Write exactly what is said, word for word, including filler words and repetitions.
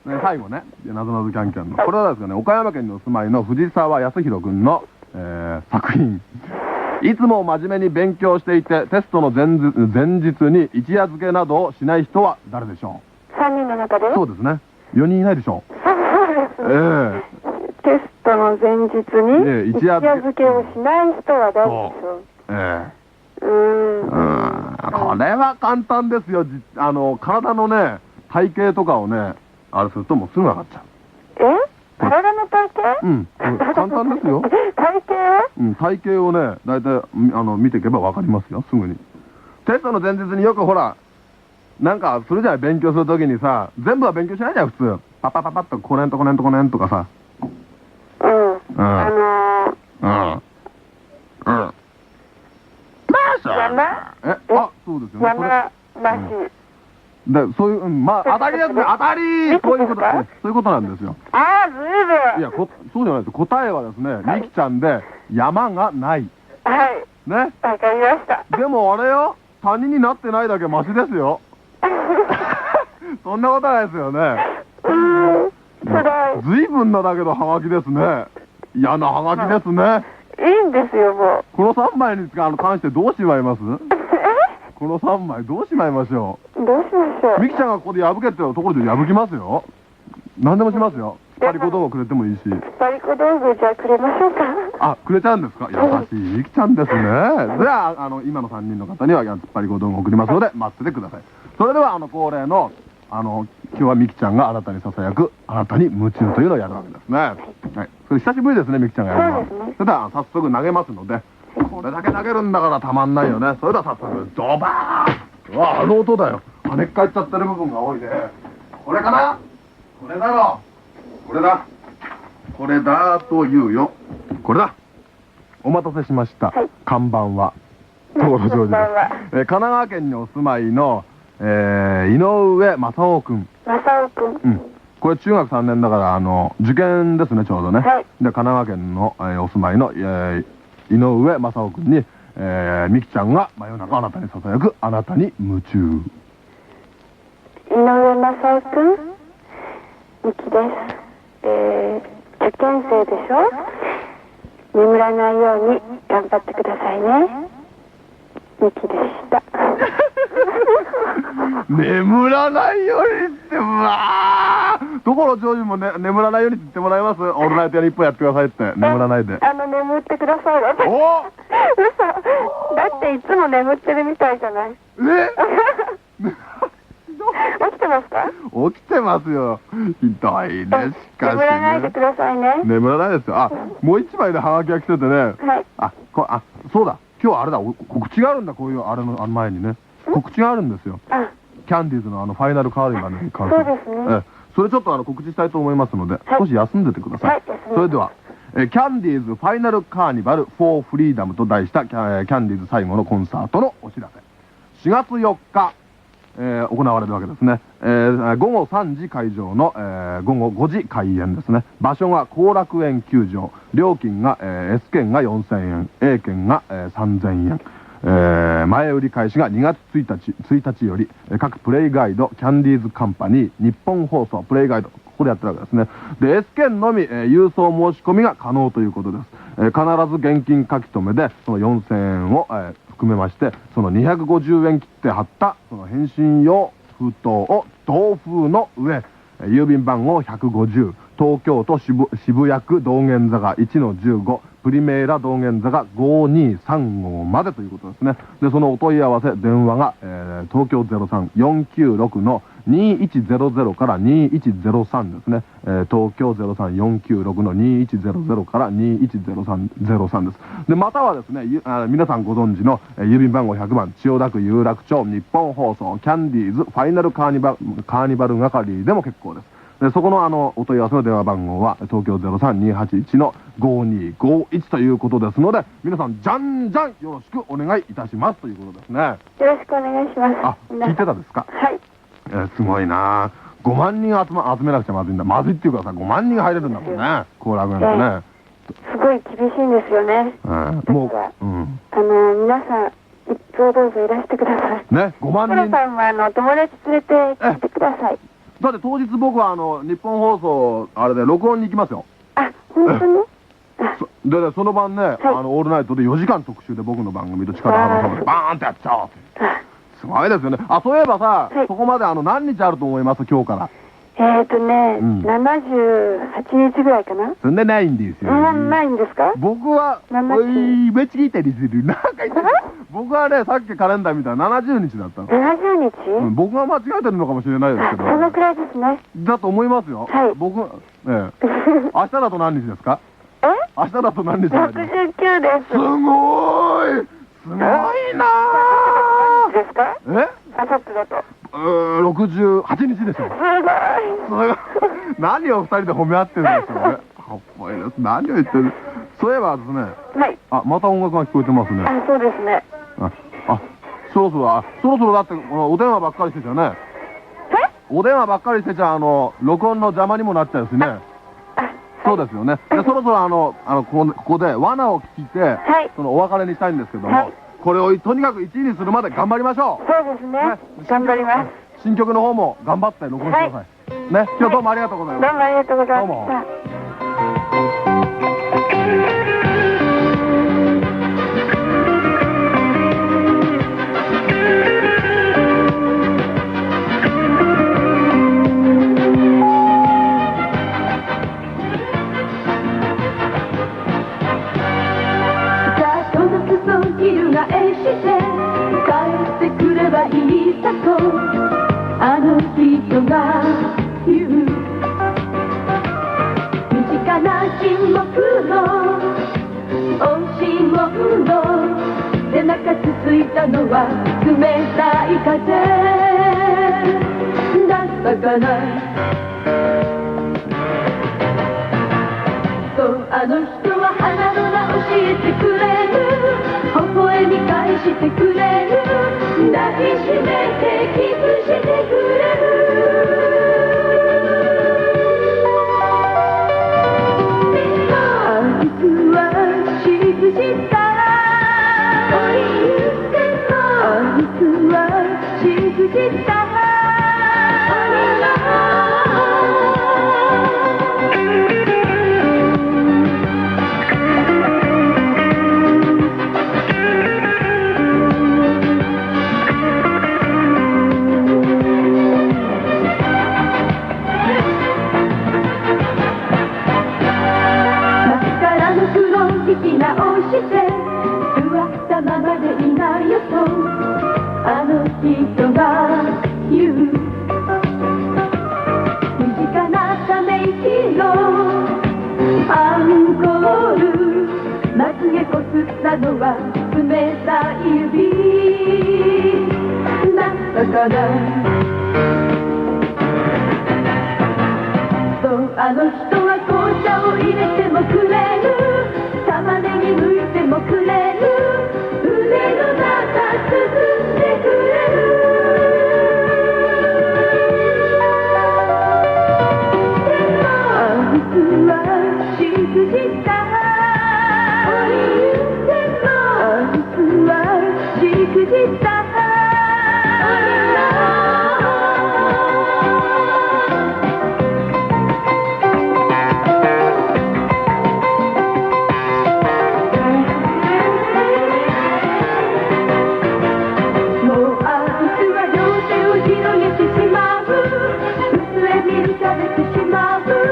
ね、最後ね、なぞなぞキャンキャンの。これはですね、岡山県にお住まいの藤沢康弘君の、えー、作品。いつも真面目に勉強していて、テストの前日前日に一夜漬けなどをしない人は誰でしょう？さんにんの中で？ そうですね。よにんいないでしょう。 そうです。ええ。テストの前日に、ええ、一夜漬けをしない人は誰でしょう？ええ。うーん。 うーん。これは簡単ですよ。あの、体のね、体型とかをね、あれするともうすぐ分かっちゃう。 え？体の体型？ うん。簡単ですよ。 体型？ うん、体型をね、大体、あの、見ていけば分かりますよ、すぐに。テストの前日によくほら、なんかするじゃない、勉強するときにさ、全部は勉強しないじゃん、普通。パッパッパッパッと、これんとこれんとこれんとかさ。 うん。うん。あのー。 うん。うん。まあさ。 山？ え、あ、そうですよね。 山梨。 で、そういう、うん、まあ、当たりですね、当たりそういうこと、そういうことなんですよ。 ああ、ずいぶん。 いや、こ、そうじゃないです。答えはですね、みきちゃんで、山がない。 はい。 ね。 わかりました。 でもあれよ、他人になってないだけマシですよ。そんなことないですよね。 うん、辛い。 ずいぶんなだけどハガキですね。嫌なハガキですね。 いいんですよ、もう。 このさんまいに関してどうしまいます？このさんまいどうしまいましょう？どうしましょう？ みきちゃんがここで破けってところで破きますよ。何でもしますよ。スパリコ道具くれてもいいし。スパリコ道具じゃあくれましょうか。 あ、くれちゃうんですか？優しいみきちゃんですね。じゃあ、あの、今のさんにんの方にはスパリコ道具を送りますので、待っててください。それでは、あの、恒例の、あの、今日はみきちゃんがあなたに囁く、あなたに夢中というのをやるわけですね。はい。それ久しぶりですね、みきちゃんがやるのは。そうですね。それでは、早速投げますので、これだけ投げるんだからたまんないよね。それでは早速、ドバーン！うわ、あの音だよ。跳ねっ返っちゃってる部分が多いね。これかな？これだろ。これだ。これだと言うよ。これだ。お待たせしました。はい、看板は。所ジョージです。えー、神奈川県にお住まいの、えー、井上正夫君。 正夫君。うん。 これ中学さんねんだから、あの、受験ですね、ちょうどね。はい。で、神奈川県の、えー、お住まいの、えー、井上正夫君に、えー、みきちゃんが真夜中あなたに囁く、あなたに夢中。 井上正夫君、みきです。えー、受験生でしょ？眠らないように頑張ってくださいね。みきでした。 眠らないようにって、うわー！所ジョージもね、眠らないようにって言ってもらえます？オールナイトや一本やってくださいって。眠らないで。 あの、眠ってください。 お嘘。だっていつも眠ってるみたいじゃない？え起きてますか？ 起きてますよ。ひどいね、しかし、ね。 眠らないでくださいね。 眠らないですよ。あ、もう一枚でハガキが来ててね。はい。あ、こあ、そうだ。今日あれだ、告知があるんだ、こういうあれの、あの前にね。告知があるんですよ。あ、キャンディーズのあの、ファイナルカーディガンに関する。そうですね。え、それちょっとあの、告知したいと思いますので、少し休んでてください。はい。それでは、え、キャンディーズファイナルカーニバルフォーフリーダムと題したキャ、キャンディーズ最後のコンサートのお知らせ。しがつよっか、えー、行われるわけですね。えー、ごごさんじ会場の、えー、ごごごじ開演ですね。場所が後楽園球場。料金が、えー、S 券がよんせんえん、A 券が、えー、さんぜんえん。えー、前売り開始がにがつついたち、ついたちより、えー、各プレイガイド、キャンディーズカンパニー、日本放送、プレイガイド、ここでやってるわけですね。で、S 券のみ、えー、郵送申し込みが可能ということです。えー、必ず現金書き留めで、そのよんせんえんを、えー含めまして、そのにひゃくごじゅうえん切って貼ったその返信用封筒を同封の上、郵便番号ひゃくごじゅう、東京都 渋, 渋谷区道玄坂 いちのじゅうご、プリメーラ道玄坂ごにさんごまでということですね。で、そのお問い合わせ電話が、えー、東京 ゼロさん よんきゅうろく のにいちゼロゼロからにいちゼロさんですね。えー、東京 ゼロさん よんきゅうろく のにいちゼロゼロからにいちゼロさんゼロさんです。で、またはですね、あ皆さんご存知の、えー、郵便番号ひゃくばん、千代田区有楽町日本放送キャンディーズファイナルカーニバル、カーニバル係でも結構です。で、そこのあの、お問い合わせの電話番号は、東京 ゼロさん にーはちいち のごにごいちということですので、皆さん、じゃんじゃんよろしくお願いいたしますということですね。よろしくお願いします。 あ、聞いてたですか？ はい。 えー、すごいなぁ。ごまんにん集ま、集めなくちゃまずいんだ。まずいっていうかさ、ごまんにん入れるんだもんね。後楽園ってね。 すごい厳しいんですよね。 うん。もう、うん。 あの、皆さん、一度どうぞいらしてください。 ね、ごまんにん。 皆さんは、あの、友達連れて来てください。 だって当日僕はあの日本放送あれで録音に行きますよ。 あ、本当に？ そでね、その晩ね、あのオールナイトでよじかん特集で僕の番組と力幅さんでバーンってやっちゃおうって。すごいですよね。あ、そういえばさ、そこまであの何日あると思います、今日から。 えっとね、ななじゅうはちにちぐらいかな。 そんなないんですよ。 ないんですか？ 僕は、おい、めっちゃ聞いたりする。なんか言ってる。僕はね、さっきカレンダー見たらななじゅうにちだったの。 ななじゅうにち？ 僕が間違えてるのかもしれないですけど。 そのくらいですね。 だと思いますよ。 はい。 僕、ええ。明日だと何日ですか？ え？ 明日だと何日ですか？ ろくじゅうきゅうです。 すごーい。すごいなー。 ですか？ え？ あさってだと。 うーん、ろくじゅうはちにちですよ。 すごい。 すごい。何を二人で褒め合ってるんですかね。かっこいいです。何を言ってる。そういえばですね。 はい。 あ、また音楽が聞こえてますね。 あ、そうですね。 あ、あ、そろそろ、あ、そろそろだって、このお電話ばっかりしてちゃね。 え？ お電話ばっかりしてちゃ、あの、録音の邪魔にもなっちゃうしね。そうですよね。で、そろそろあの、あの、ここここで罠を聞いて、 はい、 そのお別れにしたいんですけども、 はい、 これをとにかくいちいにするまで頑張りましょう。 そうですね。ね、頑張ります。 新曲の方も頑張って録音してください。はい、ね、今日どうもありがとうございます。 どうもありがとうございました。 あの人が言う身近な沈黙の押し物背中つついたのは冷たい風だったかな。そうあの人は花の名教えてくれる微笑み返してくれる抱きしめてキスしてくれるあいつはしくじったあいつはしくじったあの人が言う身近なため息のアンコールまつげこすったのは冷たい指だったかな。そうあの人は紅茶を入れてもくれる玉ねぎ剥いてもくれる腕の中包んでくれるでもあいつはしくじったでもあいつはしくじった広げてしまう薄れ見浮かべてしまう